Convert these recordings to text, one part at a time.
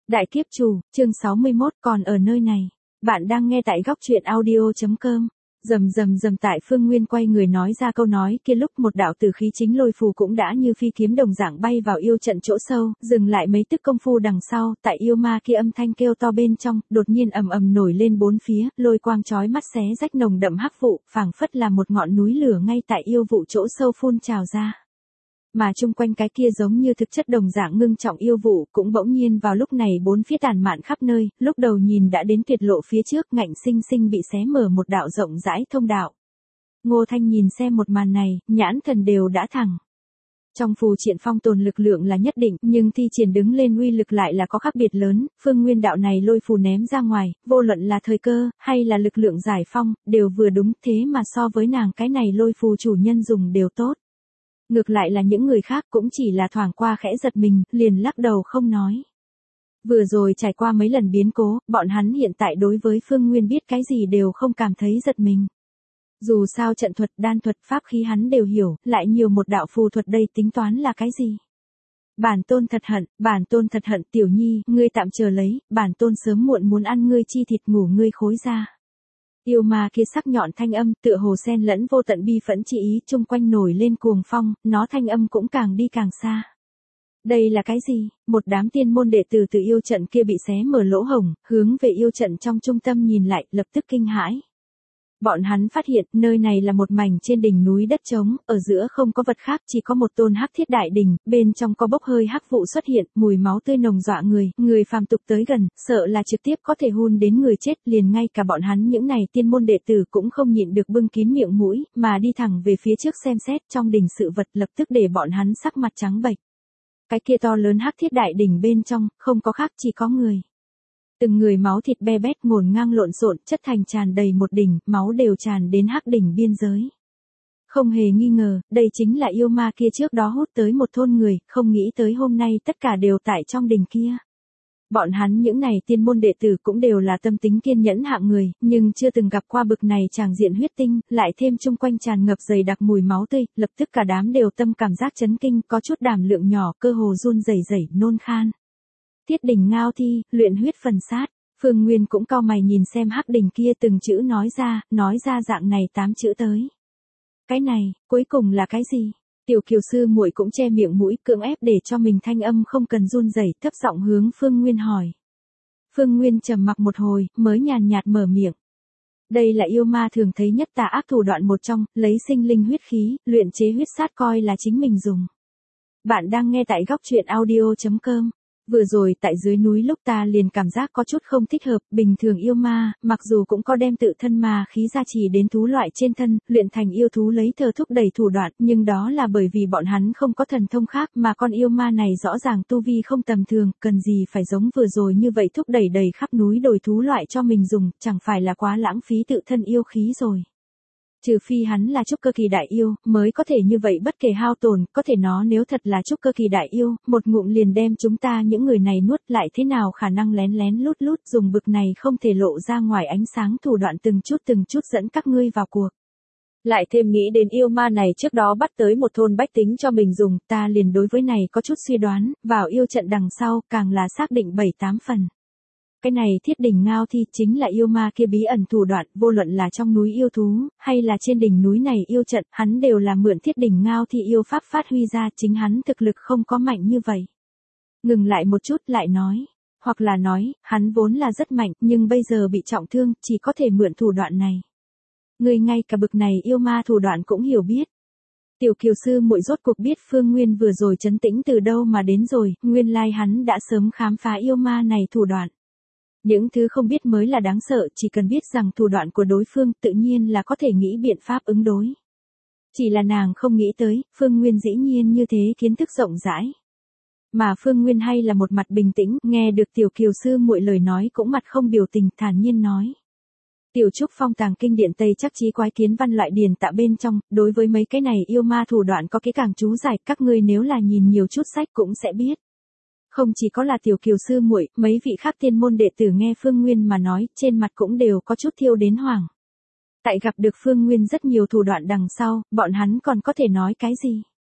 Đại kiếp chủ, chương 61 còn ở nơi này. Bạn đang nghe tại góc truyện audio.com. Rầm rầm rầm tại Phương Nguyên quay người nói ra câu nói kia lúc một đạo tử khí chính lôi phù cũng đã như phi kiếm đồng dạng bay vào yêu trận chỗ sâu, dừng lại mấy tức công phu đằng sau, tại yêu ma kia âm thanh kêu to bên trong, đột nhiên ầm ầm nổi lên bốn phía, lôi quang chói mắt xé rách nồng đậm hắc vụ, phảng phất là một ngọn núi lửa ngay tại yêu vụ chỗ sâu phun trào ra. Mà chung quanh cái kia giống như thực chất đồng dạng ngưng trọng yêu vụ cũng bỗng nhiên vào lúc này bốn phía tàn mạn khắp nơi, lúc đầu nhìn đã đến tuyệt lộ phía trước ngạnh sinh sinh bị xé mở một đạo rộng rãi thông đạo. Ngô Thanh nhìn xem một màn này, nhãn thần đều đã thẳng. Trong phù triện phong tồn lực lượng là nhất định, nhưng thi triển đứng lên uy lực lại là có khác biệt lớn, Phương Nguyên đạo này lôi phù ném ra ngoài, vô luận là thời cơ, hay là lực lượng giải phong, đều vừa đúng thế mà so với nàng cái này lôi phù chủ nhân dùng đều tốt. Ngược lại là những người khác cũng chỉ là thoảng qua khẽ giật mình, liền lắc đầu không nói. Vừa rồi trải qua mấy lần biến cố, bọn hắn hiện tại đối với Phương Nguyên biết cái gì đều không cảm thấy giật mình. Dù sao trận thuật, đan thuật, pháp khí hắn đều hiểu, lại nhiều một đạo phù thuật đây tính toán là cái gì? Bản tôn thật hận tiểu nhi, ngươi tạm chờ lấy, bản tôn sớm muộn muốn ăn ngươi chi thịt ngủ ngươi khối ra. Yêu ma kia sắc nhọn thanh âm, tựa hồ xen lẫn vô tận bi phẫn chi ý, chung quanh nổi lên cuồng phong, nó thanh âm cũng càng đi càng xa. Đây là cái gì? Một đám tiên môn đệ tử từ yêu trận kia bị xé mở lỗ hổng, hướng về yêu trận trong trung tâm nhìn lại, lập tức kinh hãi. Bọn hắn phát hiện, nơi này là một mảnh trên đỉnh núi đất trống, ở giữa không có vật khác, chỉ có một tôn hắc thiết đại đỉnh, bên trong có bốc hơi hắc vụ xuất hiện, mùi máu tươi nồng dọa người phàm tục tới gần, sợ là trực tiếp có thể hun đến người chết, liền ngay cả bọn hắn những này tiên môn đệ tử cũng không nhịn được bưng kín miệng mũi, mà đi thẳng về phía trước xem xét, trong đỉnh sự vật lập tức để bọn hắn sắc mặt trắng bệch. Cái kia to lớn hắc thiết đại đỉnh bên trong, không có khác chỉ có người. Từng người máu thịt be bét ngổn ngang lộn xộn, chất thành tràn đầy một đỉnh, máu đều tràn đến hắc đỉnh biên giới. Không hề nghi ngờ, đây chính là yêu ma kia trước đó hút tới một thôn người, không nghĩ tới hôm nay tất cả đều tại trong đỉnh kia. Bọn hắn những này tiên môn đệ tử cũng đều là tâm tính kiên nhẫn hạng người, nhưng chưa từng gặp qua bực này tràng diện huyết tinh, lại thêm chung quanh tràn ngập dày đặc mùi máu tươi, lập tức cả đám đều tâm cảm giác chấn kinh, có chút đảm lượng nhỏ, cơ hồ run rẩy rẩy, nôn khan. Thiết đỉnh ngao thi, luyện huyết phần sát. Phương Nguyên cũng cau mày nhìn xem hắc đỉnh kia từng chữ nói ra dạng này 8 chữ tới. Cái này, cuối cùng là cái gì? Tiểu Kiều sư muội cũng che miệng mũi, cưỡng ép để cho mình thanh âm không cần run rẩy, thấp giọng hướng Phương Nguyên hỏi. Phương Nguyên trầm mặc một hồi, mới nhàn nhạt mở miệng. Đây là yêu ma thường thấy nhất tà ác thủ đoạn một trong, lấy sinh linh huyết khí, luyện chế huyết sát coi là chính mình dùng. Bạn đang nghe tại góc truyện audio.com. Vừa rồi tại dưới núi lúc ta liền cảm giác có chút không thích hợp, bình thường yêu ma, mặc dù cũng có đem tự thân ma khí gia trì đến thú loại trên thân, luyện thành yêu thú lấy thờ thúc đẩy thủ đoạn, nhưng đó là bởi vì bọn hắn không có thần thông khác mà con yêu ma này rõ ràng tu vi không tầm thường, cần gì phải giống vừa rồi như vậy thúc đẩy đầy khắp núi đồi thú loại cho mình dùng, chẳng phải là quá lãng phí tự thân yêu khí rồi. Trừ phi hắn là trúc cơ kỳ đại yêu, mới có thể như vậy bất kể hao tổn, có thể nó nếu thật là trúc cơ kỳ đại yêu, một ngụm liền đem chúng ta những người này nuốt lại thế nào khả năng lén lén lút lút dùng bực này không thể lộ ra ngoài ánh sáng thủ đoạn từng chút dẫn các ngươi vào cuộc. Lại thêm nghĩ đến yêu ma này trước đó bắt tới một thôn bách tính cho mình dùng, ta liền đối với này có chút suy đoán, vào yêu trận đằng sau, càng là xác định 7-8 phần. Cái này thiết đỉnh ngao thi chính là yêu ma kia bí ẩn thủ đoạn, vô luận là trong núi yêu thú, hay là trên đỉnh núi này yêu trận, hắn đều là mượn thiết đỉnh ngao thi yêu pháp phát huy ra, chính hắn thực lực không có mạnh như vậy. Ngừng lại một chút lại nói, hoặc là nói, hắn vốn là rất mạnh, nhưng bây giờ bị trọng thương, chỉ có thể mượn thủ đoạn này. Người ngay cả bực này yêu ma thủ đoạn cũng hiểu biết. Tiểu Kiều sư muội rốt cuộc biết Phương Nguyên vừa rồi trấn tĩnh từ đâu mà đến rồi, nguyên lai hắn đã sớm khám phá yêu ma này thủ đoạn. Những thứ không biết mới là đáng sợ, chỉ cần biết rằng thủ đoạn của đối phương tự nhiên là có thể nghĩ biện pháp ứng đối. Chỉ là nàng không nghĩ tới, Phương Nguyên dĩ nhiên như thế kiến thức rộng rãi. Mà Phương Nguyên hay là một mặt bình tĩnh, nghe được Tiểu Kiều sư muội lời nói cũng mặt không biểu tình, thản nhiên nói. Tiểu Trúc Phong tàng kinh điển Tây chắc chí quái kiến văn loại điển tạ bên trong, đối với mấy cái này yêu ma thủ đoạn có cái càng chú giải, các ngươi nếu là nhìn nhiều chút sách cũng sẽ biết. Không chỉ có là Tiểu Kiều sư muội, mấy vị khác tiên môn đệ tử nghe Phương Nguyên mà nói, trên mặt cũng đều có chút thiêu đến hoảng. Tại gặp được Phương Nguyên rất nhiều thủ đoạn đằng sau, bọn hắn còn có thể nói cái gì?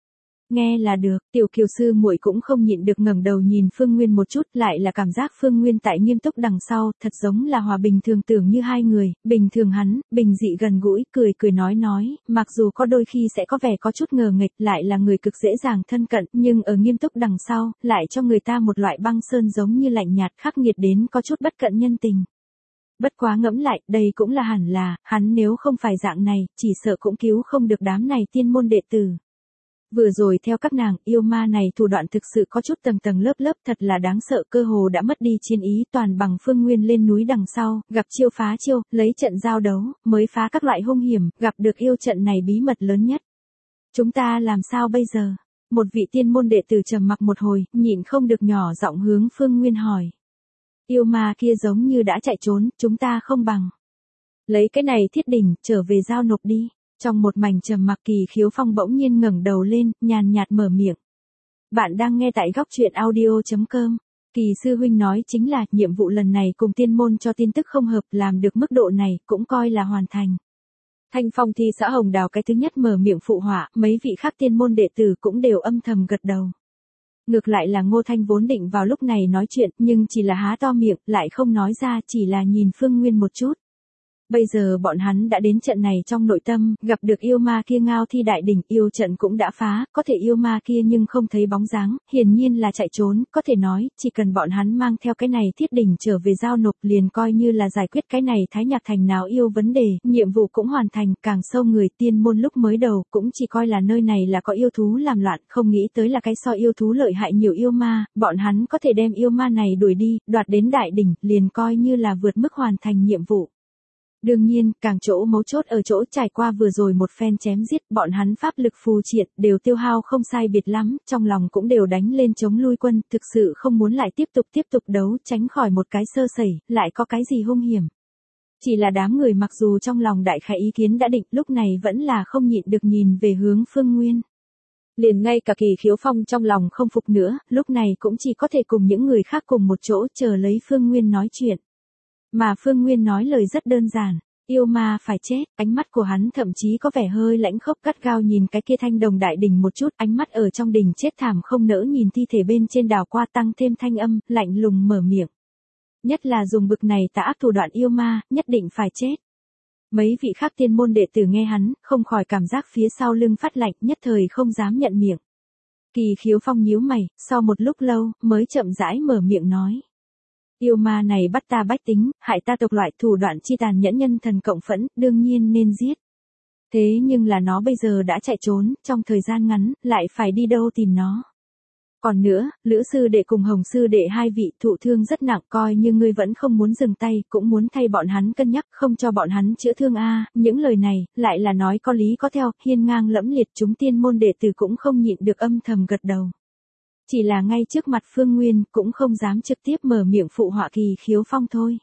Nghe là được, Tiểu Kiều sư muội cũng không nhịn được ngẩng đầu nhìn Phương Nguyên một chút, lại là cảm giác Phương Nguyên tại nghiêm túc đằng sau, thật giống là hòa bình thường tưởng như hai người, bình thường hắn, bình dị gần gũi, cười cười nói, mặc dù có đôi khi sẽ có vẻ có chút ngờ nghệch, lại là người cực dễ dàng thân cận, nhưng ở nghiêm túc đằng sau, lại cho người ta một loại băng sơn giống như lạnh nhạt khắc nghiệt đến có chút bất cận nhân tình. Bất quá ngẫm lại, đây cũng là hẳn là, hắn nếu không phải dạng này, chỉ sợ cũng cứu không được đám này tiên môn đệ tử. Vừa rồi theo các nàng, yêu ma này thủ đoạn thực sự có chút tầng tầng lớp lớp thật là đáng sợ, cơ hồ đã mất đi chiến ý, toàn bằng Phương Nguyên lên núi đằng sau, gặp chiêu phá chiêu, lấy trận giao đấu, mới phá các loại hung hiểm, gặp được yêu trận này bí mật lớn nhất. Chúng ta làm sao bây giờ? Một vị tiên môn đệ tử trầm mặc một hồi, nhịn không được nhỏ giọng hướng Phương Nguyên hỏi. Yêu ma kia giống như đã chạy trốn, chúng ta không bằng lấy cái này thiết đỉnh, trở về giao nộp đi. Trong một mảnh trầm mặc Kỳ Khiếu Phong bỗng nhiên ngẩng đầu lên, nhàn nhạt mở miệng. Bạn đang nghe tại góc truyện audio.com. Kỳ sư huynh nói chính là nhiệm vụ lần này cùng tiên môn cho tin tức không hợp, làm được mức độ này cũng coi là hoàn thành. Thanh Phong Thi xã Hồng Đào cái thứ nhất mở miệng phụ họa, mấy vị khác tiên môn đệ tử cũng đều âm thầm gật đầu. Ngược lại là Ngô Thanh vốn định vào lúc này nói chuyện, nhưng chỉ là há to miệng, lại không nói ra, chỉ là nhìn Phương Nguyên một chút. Bây giờ bọn hắn đã đến trận này trong nội tâm, gặp được yêu ma kia ngao thi đại đỉnh, yêu trận cũng đã phá, có thể yêu ma kia nhưng không thấy bóng dáng, hiển nhiên là chạy trốn, có thể nói, chỉ cần bọn hắn mang theo cái này thiết đỉnh trở về giao nộp liền coi như là giải quyết cái này Thái Nhạc Thành nào yêu vấn đề, nhiệm vụ cũng hoàn thành, càng sâu người tiên môn lúc mới đầu, cũng chỉ coi là nơi này là có yêu thú làm loạn, không nghĩ tới là cái so yêu thú lợi hại nhiều yêu ma, bọn hắn có thể đem yêu ma này đuổi đi, đoạt đến đại đỉnh, liền coi như là vượt mức hoàn thành nhiệm vụ. Đương nhiên, càng chỗ mấu chốt ở chỗ trải qua vừa rồi một phen chém giết, bọn hắn pháp lực phù triệt, đều tiêu hao không sai biệt lắm, trong lòng cũng đều đánh lên chống lui quân, thực sự không muốn lại tiếp tục đấu, tránh khỏi một cái sơ sẩy, lại có cái gì hung hiểm. Chỉ là đám người mặc dù trong lòng đại khái ý kiến đã định, lúc này vẫn là không nhịn được nhìn về hướng Phương Nguyên. Liền ngay cả Kỳ Khiếu Phong trong lòng không phục nữa, lúc này cũng chỉ có thể cùng những người khác cùng một chỗ chờ lấy Phương Nguyên nói chuyện. Mà Phương Nguyên nói lời rất đơn giản, yêu ma phải chết, ánh mắt của hắn thậm chí có vẻ hơi lãnh khốc gắt gao nhìn cái kia thanh đồng đại đỉnh một chút, ánh mắt ở trong đỉnh chết thảm không nỡ nhìn thi thể bên trên đảo qua tăng thêm thanh âm, lạnh lùng mở miệng. Nhất là dùng bực này tà ác thủ đoạn yêu ma, nhất định phải chết. Mấy vị khác tiên môn đệ tử nghe hắn, không khỏi cảm giác phía sau lưng phát lạnh, nhất thời không dám nhận miệng. Kỳ Khiếu Phong nhíu mày, sau một lúc lâu, mới chậm rãi mở miệng nói. Yêu ma này bắt ta bách tính, hại ta tộc loại, thủ đoạn chi tàn nhẫn, nhân thần cộng phẫn, đương nhiên nên giết. Thế nhưng là nó bây giờ đã chạy trốn, trong thời gian ngắn, lại phải đi đâu tìm nó. Còn nữa, Lữ sư đệ cùng Hồng sư đệ hai vị thụ thương rất nặng, coi như ngươi vẫn không muốn dừng tay, cũng muốn thay bọn hắn cân nhắc, không cho bọn hắn chữa thương a. Những lời này, lại là nói có lý có theo, hiên ngang lẫm liệt, chúng tiên môn đệ tử cũng không nhịn được âm thầm gật đầu. Chỉ là ngay trước mặt Phương Nguyên, cũng không dám trực tiếp mở miệng phụ họa Kỳ Khiếu Phong thôi.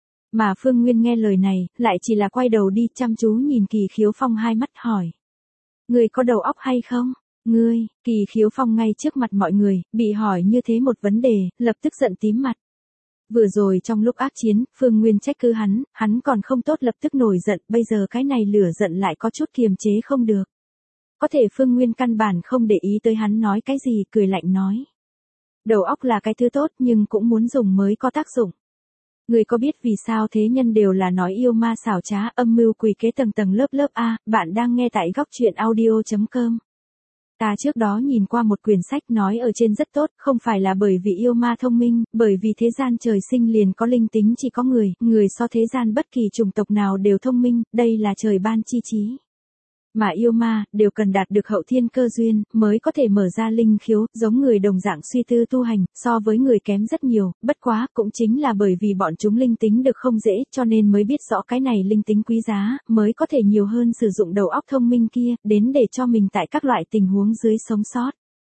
Mà Phương Nguyên nghe lời này, lại chỉ là quay đầu đi chăm chú nhìn Kỳ Khiếu Phong hai mắt hỏi. Ngươi có đầu óc hay không? Ngươi, Kỳ Khiếu Phong ngay trước mặt mọi người, bị hỏi như thế một vấn đề, lập tức giận tím mặt. Vừa rồi trong lúc ác chiến, Phương Nguyên trách cứ hắn còn không tốt lập tức nổi giận, bây giờ cái này lửa giận lại có chút kiềm chế không được. Có thể Phương Nguyên căn bản không để ý tới hắn nói cái gì, cười lạnh nói. Đầu óc là cái thứ tốt nhưng cũng muốn dùng mới có tác dụng. Người có biết vì sao thế nhân đều là nói yêu ma xảo trá, âm mưu quỷ kế tầng tầng lớp lớp a, bạn đang nghe tại góc truyện audio.com. Ta trước đó nhìn qua một quyển sách nói ở trên rất tốt, không phải là bởi vì yêu ma thông minh, bởi vì thế gian trời sinh liền có linh tính chỉ có người so thế gian bất kỳ chủng tộc nào đều thông minh, đây là trời ban chi trí. Mà yêu ma, đều cần đạt được hậu thiên cơ duyên, mới có thể mở ra linh khiếu, giống người đồng dạng suy tư tu hành, so với người kém rất nhiều, bất quá, cũng chính là bởi vì bọn chúng linh tính được không dễ, cho nên mới biết rõ cái này linh tính quý giá, mới có thể nhiều hơn sử dụng đầu óc thông minh kia, đến để cho mình tại các loại tình huống dưới sống sót.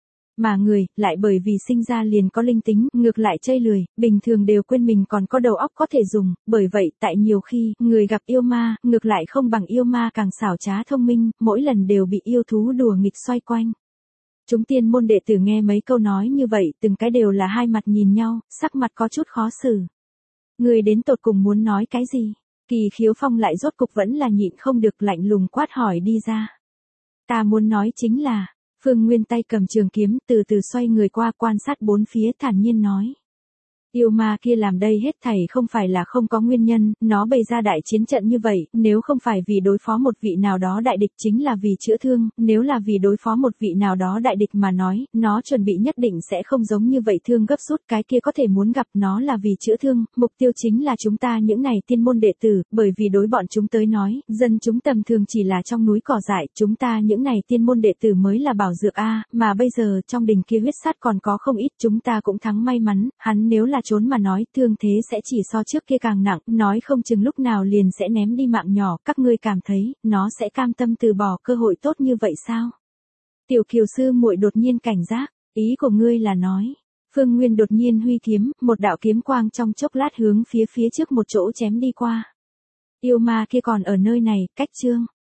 Mà người, lại bởi vì sinh ra liền có linh tính, ngược lại chây lười, bình thường đều quên mình còn có đầu óc có thể dùng, bởi vậy, tại nhiều khi, người gặp yêu ma, ngược lại không bằng yêu ma càng xảo trá thông minh, mỗi lần đều bị yêu thú đùa nghịch xoay quanh. Chúng tiên môn đệ tử nghe mấy câu nói như vậy, từng cái đều là hai mặt nhìn nhau, sắc mặt có chút khó xử. Người đến tột cùng muốn nói cái gì? Kỳ Khiếu Phong lại rốt cục vẫn là nhịn không được lạnh lùng quát hỏi đi ra. Ta muốn nói chính là, Phương Nguyên tay cầm trường kiếm, từ từ xoay người qua quan sát bốn phía thản nhiên nói. Yêu ma kia làm đây hết thảy không phải là không có nguyên nhân, nó bày ra đại chiến trận như vậy, nếu không phải vì đối phó một vị nào đó đại địch chính là vì chữa thương, nếu là vì đối phó một vị nào đó đại địch mà nói, nó chuẩn bị nhất định sẽ không giống như vậy thương gấp rút, cái kia có thể muốn gặp nó là vì chữa thương, mục tiêu chính là chúng ta những này tiên môn đệ tử, bởi vì đối bọn chúng tới nói, dân chúng tầm thường chỉ là trong núi cỏ dại, chúng ta những này tiên môn đệ tử mới là bảo dược a, mà bây giờ trong đình kia huyết sát còn có không ít, chúng ta cũng thắng may mắn, hắn nếu là trốn mà nói, thương thế sẽ chỉ so trước kia càng nặng, nói không chừng lúc nào liền sẽ ném đi mạng nhỏ, các ngươi cảm thấy, nó sẽ cam tâm từ bỏ cơ hội tốt như vậy sao? Tiểu Kiều sư muội đột nhiên cảnh giác, ý của ngươi là nói. Phương Nguyên đột nhiên huy kiếm, một đạo kiếm quang trong chốc lát hướng phía trước một chỗ chém đi qua. Yêu ma kia còn ở nơi này, cách Trương